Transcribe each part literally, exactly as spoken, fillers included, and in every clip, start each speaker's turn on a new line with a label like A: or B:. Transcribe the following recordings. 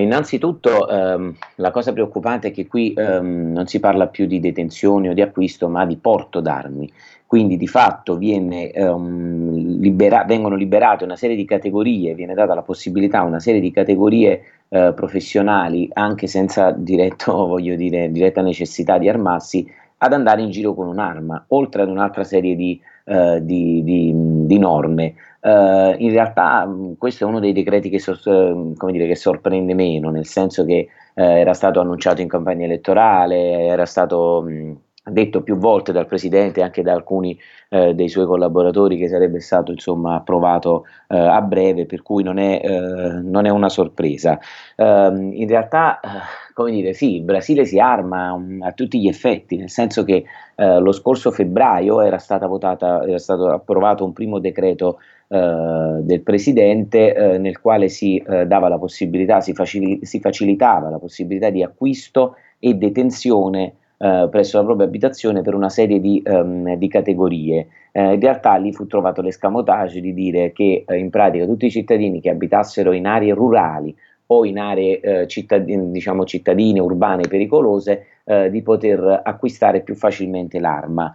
A: innanzitutto ehm, la cosa preoccupante è che qui ehm, non si parla più di detenzione o di acquisto, ma di porto d'armi. Quindi di fatto viene, ehm, libera- vengono liberate una serie di categorie, viene data la possibilità a una serie di categorie eh, professionali, anche senza diretto, voglio dire, diretta necessità di armarsi, ad andare in giro con un'arma, oltre ad un'altra serie di, eh, di- di- di norme. Eh, in realtà mh, questo è uno dei decreti che, sor- eh, come dire, che sorprende meno, nel senso che eh, era stato annunciato in campagna elettorale, era stato mh, detto più volte dal Presidente e anche da alcuni eh, dei suoi collaboratori che sarebbe stato insomma approvato eh, a breve, per cui non è, eh, non è una sorpresa. Ehm, in realtà, eh, come dire, sì, il Brasile si arma um, a tutti gli effetti, nel senso che eh, lo scorso febbraio era stata votata, era stato approvato un primo decreto eh, del Presidente eh, nel quale si eh, dava la possibilità, si, facili- si facilitava la possibilità di acquisto e detenzione eh, presso la propria abitazione per una serie di, ehm, di categorie. Eh, in realtà lì fu trovato l'escamotage di dire che eh, in pratica tutti i cittadini che abitassero in aree rurali o in aree eh, cittadine, diciamo cittadine, urbane pericolose, eh, di poter acquistare più facilmente l'arma.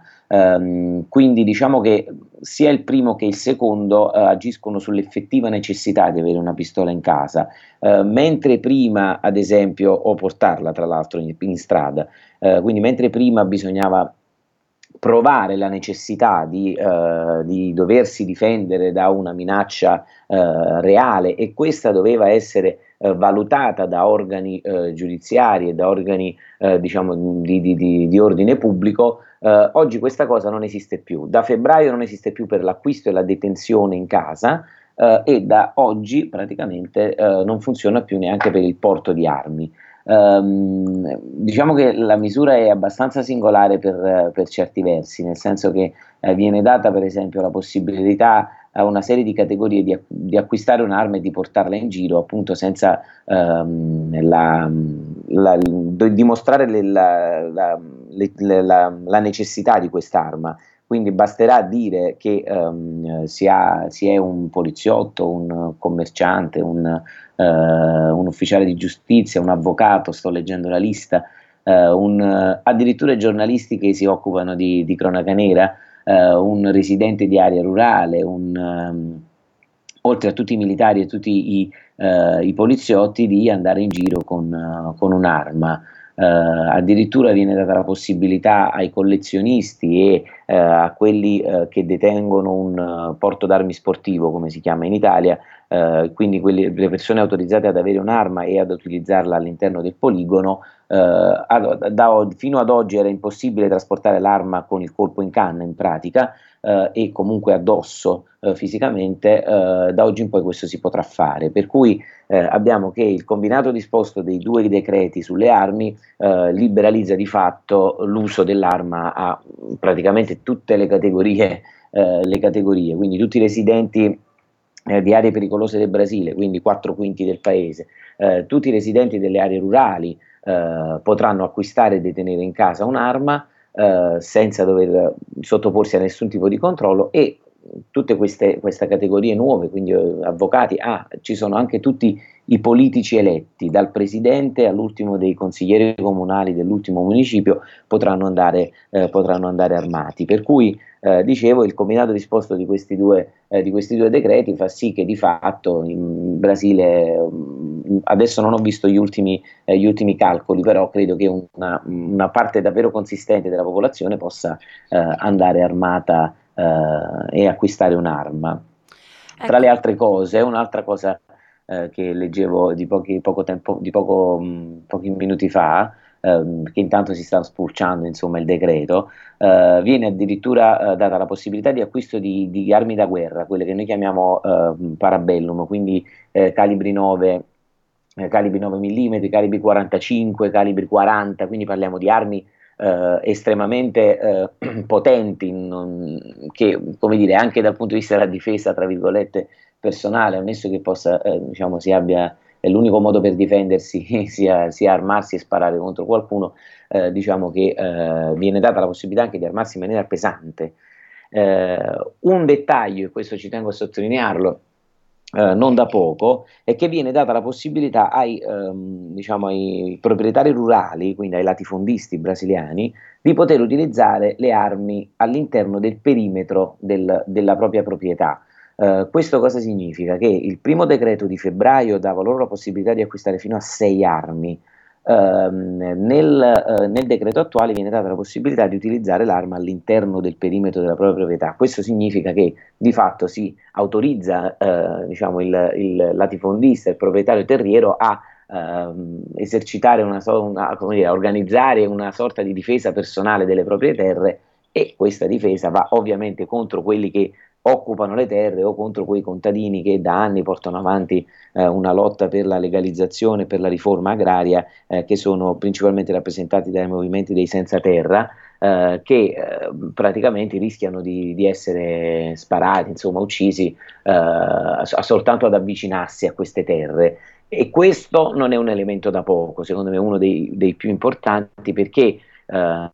A: Um, quindi diciamo che sia il primo che il secondo uh, agiscono sull'effettiva necessità di avere una pistola in casa, uh, mentre prima, ad esempio, o portarla tra l'altro in, in strada, uh, quindi mentre prima bisognava provare la necessità di, uh, di doversi difendere da una minaccia uh, reale e questa doveva essere uh, valutata da organi uh, giudiziari e da organi uh, diciamo di, di, di, di ordine pubblico. Uh, oggi questa cosa non esiste più, da febbraio non esiste più per l'acquisto e la detenzione in casa uh, e da oggi praticamente uh, non funziona più neanche per il porto di armi. Um, diciamo che la misura è abbastanza singolare per, per certi versi, nel senso che eh, viene data per esempio la possibilità a una serie di categorie di, di acquistare un'arma e di portarla in giro appunto senza um, la, la, dimostrare le, la, la, le, la, la necessità di quest'arma. Quindi basterà dire che um, si, ha, si è un poliziotto, un commerciante, un, uh, un ufficiale di giustizia, un avvocato, sto leggendo la lista, uh, un, uh, addirittura giornalisti che si occupano di, di cronaca nera, uh, un residente di area rurale, un, um, oltre a tutti i militari e tutti i, uh, i poliziotti, di andare in giro con, uh, con un'arma. Uh, addirittura viene data la possibilità ai collezionisti e uh, a quelli uh, che detengono un uh, porto d'armi sportivo, come si chiama in Italia, uh, quindi quelli, le persone autorizzate ad avere un'arma e ad utilizzarla all'interno del poligono. Uh, ad, da, fino ad oggi era impossibile trasportare l'arma con il colpo in canna in pratica uh, e comunque addosso uh, fisicamente, uh, da oggi in poi questo si potrà fare, per cui eh, abbiamo che il combinato disposto dei due decreti sulle armi eh, liberalizza di fatto l'uso dell'arma a praticamente tutte le categorie, eh, le categorie, quindi tutti i residenti eh, di aree pericolose del Brasile, quindi quattro quinti del paese, eh, tutti i residenti delle aree rurali eh, potranno acquistare e detenere in casa un'arma eh, senza dover sottoporsi a nessun tipo di controllo e tutte queste, queste categorie nuove, quindi eh, avvocati, ah, ci sono anche tutti i politici eletti, dal presidente all'ultimo dei consiglieri comunali dell'ultimo municipio, potranno andare, eh, potranno andare armati. Per cui, eh, dicevo, il combinato disposto di questi due, eh, di questi due decreti fa sì che di fatto in Brasile, mh, adesso non ho visto gli ultimi, eh, gli ultimi calcoli, però credo che una, una parte davvero consistente della popolazione possa eh, andare armata eh, e acquistare un'arma. Tra le
B: Ecco,
A: altre cose, un'altra cosa eh, che leggevo di, pochi, poco tempo, di poco, mh, pochi minuti fa, ehm, che intanto si sta spulciando insomma, il decreto, eh, viene addirittura eh, data la possibilità di acquisto di, di armi da guerra, quelle che noi chiamiamo eh, parabellum, quindi eh, calibri nove, eh, calibri nove millimetri, calibri quarantacinque, calibri quaranta, quindi parliamo di armi eh, estremamente eh, potenti, non, che come dire, anche dal punto di vista della difesa, tra virgolette, personale, ammesso che possa, eh, diciamo, si abbia, è l'unico modo per difendersi sia, sia armarsi e sparare contro qualcuno, eh, diciamo che eh, viene data la possibilità anche di armarsi in maniera pesante. Eh, un dettaglio, e questo ci tengo a sottolinearlo, eh, non da poco, è che viene data la possibilità ai, ehm, diciamo, ai proprietari rurali, quindi ai latifondisti brasiliani, di poter utilizzare le armi all'interno del perimetro del- della propria proprietà. Eh, questo cosa significa? Che il primo decreto di febbraio dava loro la possibilità di acquistare fino a sei armi. Ehm, nel, eh, nel decreto attuale viene data la possibilità di utilizzare l'arma all'interno del perimetro della propria proprietà. Questo significa che di fatto si autorizza, eh, diciamo, il, il latifondista, il proprietario terriero a ehm, esercitare una, so- una- come dire, a organizzare una sorta di difesa personale delle proprie terre, e questa difesa va ovviamente contro quelli che occupano le terre o contro quei contadini che da anni portano avanti eh, una lotta per la legalizzazione, per la riforma agraria, eh, che sono principalmente rappresentati dai movimenti dei senza terra, eh, che eh, praticamente rischiano di, di essere sparati, insomma uccisi, eh, soltanto ad avvicinarsi a queste terre. E questo non è un elemento da poco, secondo me è uno dei, dei più importanti, perché eh,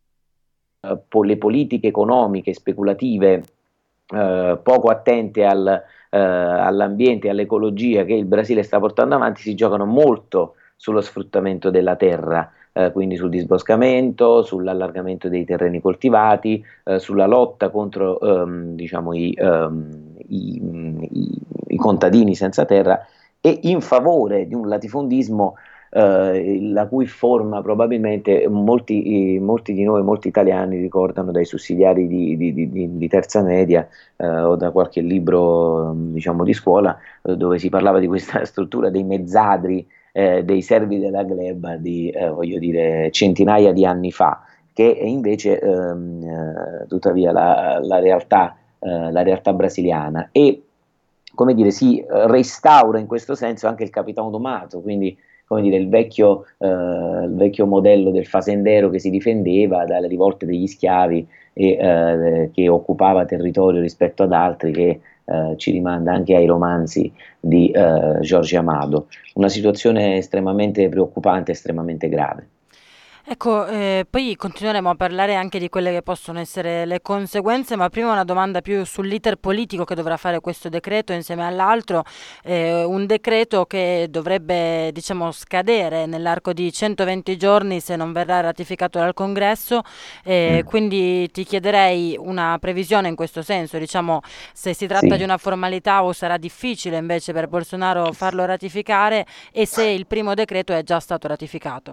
A: po- le politiche economiche speculative, eh, poco attente al, eh, all'ambiente e all'ecologia che il Brasile sta portando avanti, si giocano molto sullo sfruttamento della terra, eh, quindi sul disboscamento, sull'allargamento dei terreni coltivati, eh, sulla lotta contro ehm, diciamo, i, ehm, i, i- i contadini senza terra, e in favore di un latifondismo eh, la cui forma probabilmente molti, i- molti di noi, molti italiani ricordano dai sussidiari di, di- di- di- di terza media, eh, o da qualche libro, diciamo, di scuola, eh, dove si parlava di questa struttura dei mezzadri, eh, dei servi della gleba di, eh, voglio dire, centinaia di anni fa, che è invece ehm, eh, tuttavia la, la realtà, eh, la realtà brasiliana. E come dire, si eh, restaura in questo senso anche il capitano domato, quindi come dire, il vecchio, eh, il vecchio modello del fasendero che si difendeva dalle rivolte degli schiavi e eh, che occupava territorio rispetto ad altri, che eh, ci rimanda anche ai romanzi di eh, Jorge Amado. Una situazione estremamente preoccupante, estremamente grave.
B: Ecco, eh, poi continueremo a parlare anche di quelle che possono essere le conseguenze, ma prima una domanda più sull'iter politico che dovrà fare questo decreto insieme all'altro, eh, un decreto che dovrebbe, diciamo, scadere nell'arco di centoventi giorni se non verrà ratificato dal Congresso, eh,
A: Mm.
B: quindi ti chiederei una previsione in questo senso, diciamo, se si tratta di
A: Sì.
B: una formalità o sarà difficile invece per Bolsonaro farlo ratificare e se il primo decreto è già stato ratificato.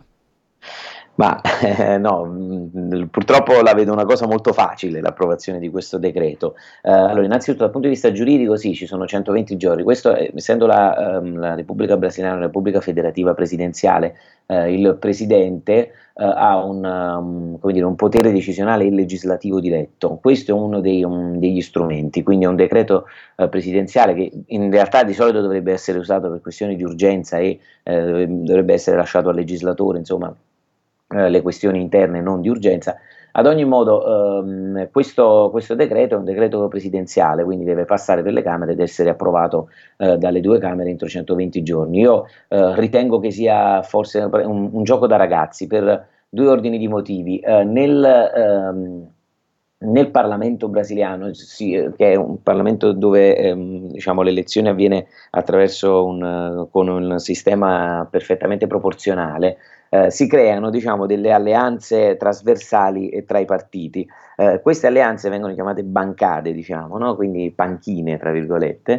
A: Ma eh, no, mh, purtroppo la vedo una cosa molto facile l'approvazione di questo decreto. Eh, allora, innanzitutto dal punto di vista giuridico, sì, ci sono centoventi giorni. Questo, è- essendo la, ehm, la Repubblica Brasiliana una Repubblica federativa presidenziale, eh, il presidente eh, ha un, um, come dire, un potere decisionale e legislativo diretto. Questo è uno dei- un- degli strumenti, quindi è un decreto eh, presidenziale che in realtà di solito dovrebbe essere usato per questioni di urgenza e eh, dovrebbe essere lasciato al legislatore, insomma, eh, le questioni interne non di urgenza. Ad ogni modo, ehm, questo, questo decreto è un decreto presidenziale, quindi deve passare per le Camere ed essere approvato eh, dalle due Camere entro centoventi giorni. Io eh, ritengo che sia forse un, un gioco da ragazzi per due ordini di motivi. Eh, nel, ehm, nel Parlamento brasiliano, sì, eh, che è un Parlamento dove ehm, diciamo, l'elezione avviene attraverso un, eh, con un sistema perfettamente proporzionale, eh, si creano, diciamo, delle alleanze trasversali eh, tra i partiti. Eh, queste alleanze vengono chiamate bancade, diciamo, no? Quindi panchine, tra virgolette,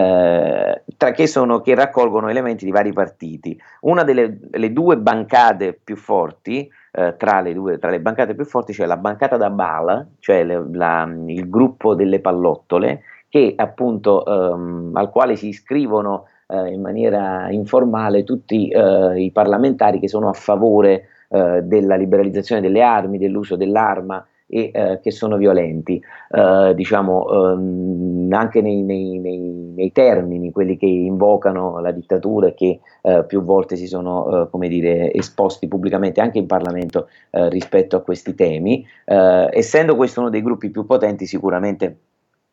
A: eh, tra, che, sono, che raccolgono elementi di vari partiti. Una delle le due bancade più forti, eh, tra, le due, tra le bancate più forti c'è la bancata da bala, cioè le, la, il gruppo delle pallottole, che appunto ehm, al quale si iscrivono eh, in maniera informale tutti eh, i parlamentari che sono a favore eh, della liberalizzazione delle armi, dell'uso dell'arma, e eh, che sono violenti, eh, diciamo, ehm, anche nei, nei, nei, nei termini, quelli che invocano la dittatura e che eh, più volte si sono, eh, come dire, esposti pubblicamente anche in Parlamento eh, rispetto a questi temi. Eh, essendo questo uno dei gruppi più potenti, sicuramente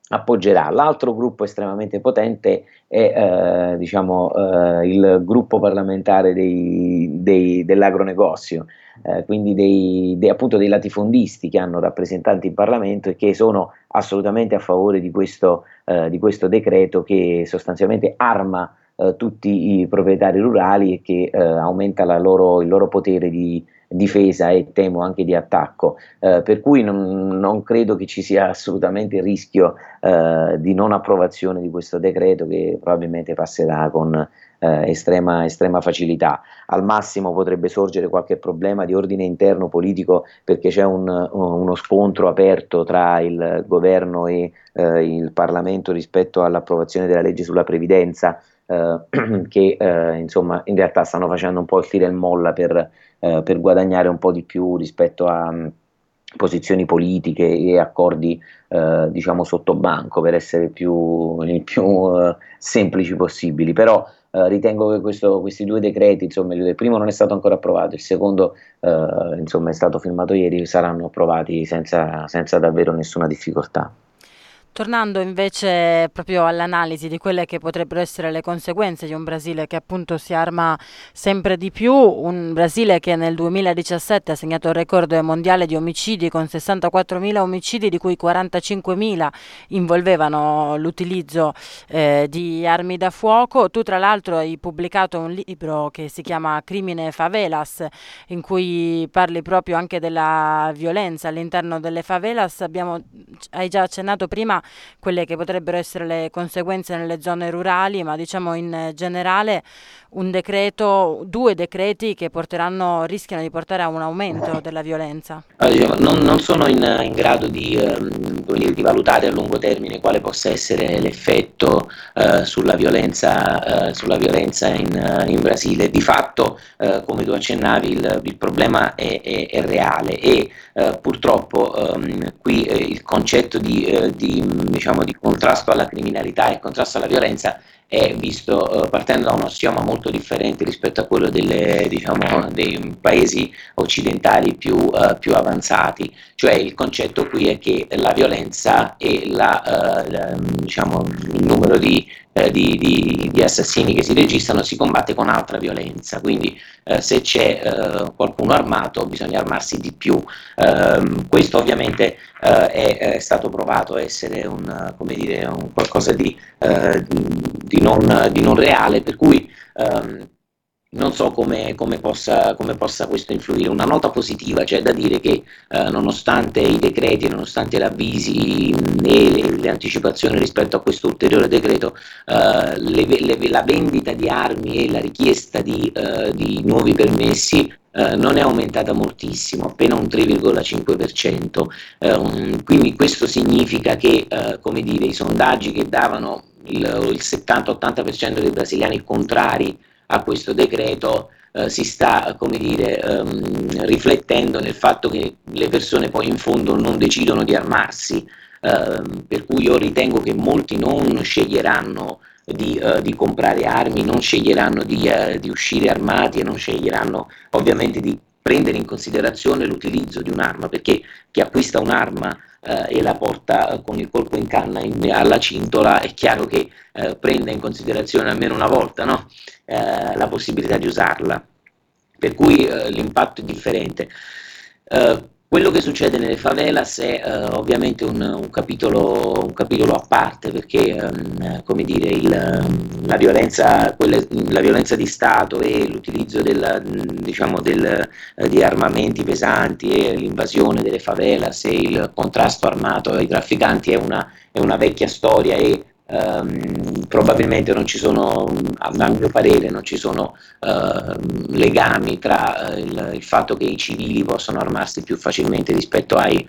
A: appoggerà. L'altro gruppo estremamente potente è eh, diciamo, eh, il gruppo parlamentare dei, dei, dell'agronegozio, eh, quindi dei, dei, appunto dei latifondisti che hanno rappresentanti in Parlamento e che sono assolutamente a favore di questo, eh, di questo decreto che sostanzialmente arma eh, tutti i proprietari rurali e che eh, aumenta la loro, il loro potere di difesa e temo anche di attacco, eh, per cui non, non credo che ci sia assolutamente il rischio eh, di non approvazione di questo decreto che probabilmente passerà con eh, estrema, estrema facilità. Al massimo potrebbe sorgere qualche problema di ordine interno politico perché c'è un, uno scontro aperto tra il governo e eh, il Parlamento rispetto all'approvazione della legge sulla previdenza. Eh, che eh, insomma in realtà stanno facendo un po' il tira e molla per, eh, per guadagnare un po' di più rispetto a mh, posizioni politiche e accordi eh, diciamo sotto banco per essere più, il più eh, semplici possibili. Però eh, ritengo che questo, questi due decreti, insomma il primo non è stato ancora approvato, il secondo eh, insomma è stato firmato ieri, saranno approvati senza, senza davvero nessuna difficoltà.
B: Tornando invece proprio all'analisi di quelle che potrebbero essere le conseguenze di un Brasile che appunto si arma sempre di più, un Brasile che nel duemiladiciassette ha segnato il record mondiale di omicidi con sessantaquattromila omicidi, di cui quarantacinquemila involvevano l'utilizzo eh, di armi da fuoco. Tu tra l'altro hai pubblicato un libro che si chiama Crimine Favelas, in cui parli proprio anche della violenza all'interno delle favelas. Abbiamo, hai già accennato prima quelle che potrebbero essere le conseguenze nelle zone rurali, ma diciamo in generale un decreto, due decreti che porteranno, rischiano di portare a un aumento della violenza.
C: Allora, diciamo, non, non sono in, in grado di, ehm, come dire, di valutare a lungo termine quale possa essere l'effetto eh, sulla violenza, eh, sulla violenza in, eh, in Brasile. Di fatto, eh, come tu accennavi, il, il problema è, è, è reale e eh, purtroppo ehm, qui eh, il concetto di, eh, di, diciamo, di contrasto alla criminalità e contrasto alla violenza è visto eh, partendo da un assioma molto differente rispetto a quello delle, diciamo, dei paesi occidentali più, uh, più avanzati, cioè il concetto qui è che la violenza e la, uh, la, diciamo, il numero di, uh, di, di, di assassini che si registrano si combatte con altra violenza, quindi uh, se c'è uh, qualcuno armato bisogna armarsi di più. Uh, questo ovviamente uh, è, è stato provato a essere un, come dire, un qualcosa di, uh, di, non, di non reale, per cui um, non so come, come, possa, come possa questo influire. Una nota positiva c'è da dire che eh, nonostante i decreti, nonostante gli avvisi e le, le anticipazioni rispetto a questo ulteriore decreto, eh, le, le, la vendita di armi e la richiesta di, eh, di nuovi permessi Uh, non è aumentata moltissimo, appena un tre virgola cinque per cento, uh, quindi questo significa che uh, come dire, i sondaggi che davano il, il settanta ottanta per cento dei brasiliani contrari a questo decreto uh, si sta, come dire, um, riflettendo nel fatto che le persone poi in fondo non decidono di armarsi, uh, per cui io ritengo che molti non sceglieranno Di, uh, di comprare armi, non sceglieranno di, uh, di uscire armati e non sceglieranno ovviamente di prendere in considerazione l'utilizzo di un'arma, perché chi acquista un'arma uh, e la porta uh, con il colpo in canna in, alla cintola è chiaro che uh, prende in considerazione almeno una volta, no? uh, la possibilità di usarla, per cui uh, l'impatto è differente. Uh, Quello che succede nelle favelas è uh, ovviamente un, un, capitolo, un capitolo a parte, perché um, come dire, il, la, violenza, quella, la violenza di Stato e l'utilizzo del, diciamo del, uh, di armamenti pesanti e l'invasione delle favelas e il contrasto armato ai trafficanti è una, è una vecchia storia e Um, probabilmente non ci sono, a mio parere, non ci sono uh, legami tra uh, il, il fatto che i civili possono armarsi più facilmente rispetto ai,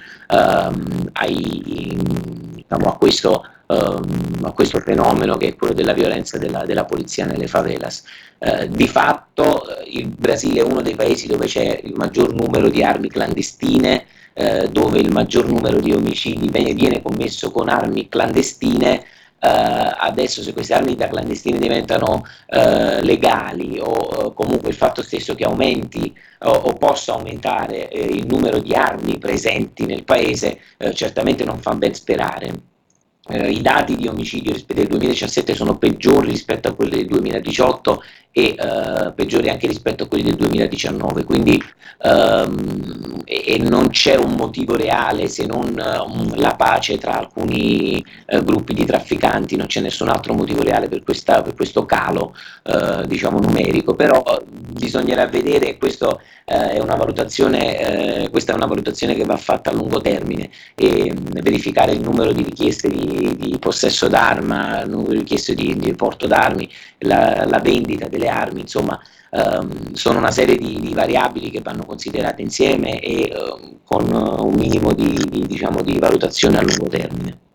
C: um, ai, diciamo, a, questo, um, a questo fenomeno che è quello della violenza della, della polizia nelle favelas. Uh, di fatto il Brasile è uno dei paesi dove c'è il maggior numero di armi clandestine, uh, dove il maggior numero di omicidi viene, viene commesso con armi clandestine. Uh, adesso se queste armi da clandestine diventano uh, legali o uh, comunque il fatto stesso che aumenti o, o possa aumentare eh, il numero di armi presenti nel paese uh, certamente non fa ben sperare. eh, i dati di omicidio rispetto al duemiladiciassette sono peggiori rispetto a quelli del duemiladiciotto e eh, peggiori anche rispetto a quelli del duemiladiciannove, quindi ehm, e, e non c'è un motivo reale se non um, la pace tra alcuni eh, gruppi di trafficanti, non c'è nessun altro motivo reale per, questa, per questo calo eh, diciamo numerico, però bisognerà vedere, questo eh, è una valutazione, eh, questa è una valutazione che va fatta a lungo termine, e mh, verificare il numero di richieste di, di possesso d'arma, il numero di richieste di, di porto d'armi, la, la vendita delle armi, insomma ehm, sono una serie di, di variabili che vanno considerate insieme e eh, con un minimo di, di, diciamo, di valutazione a lungo termine.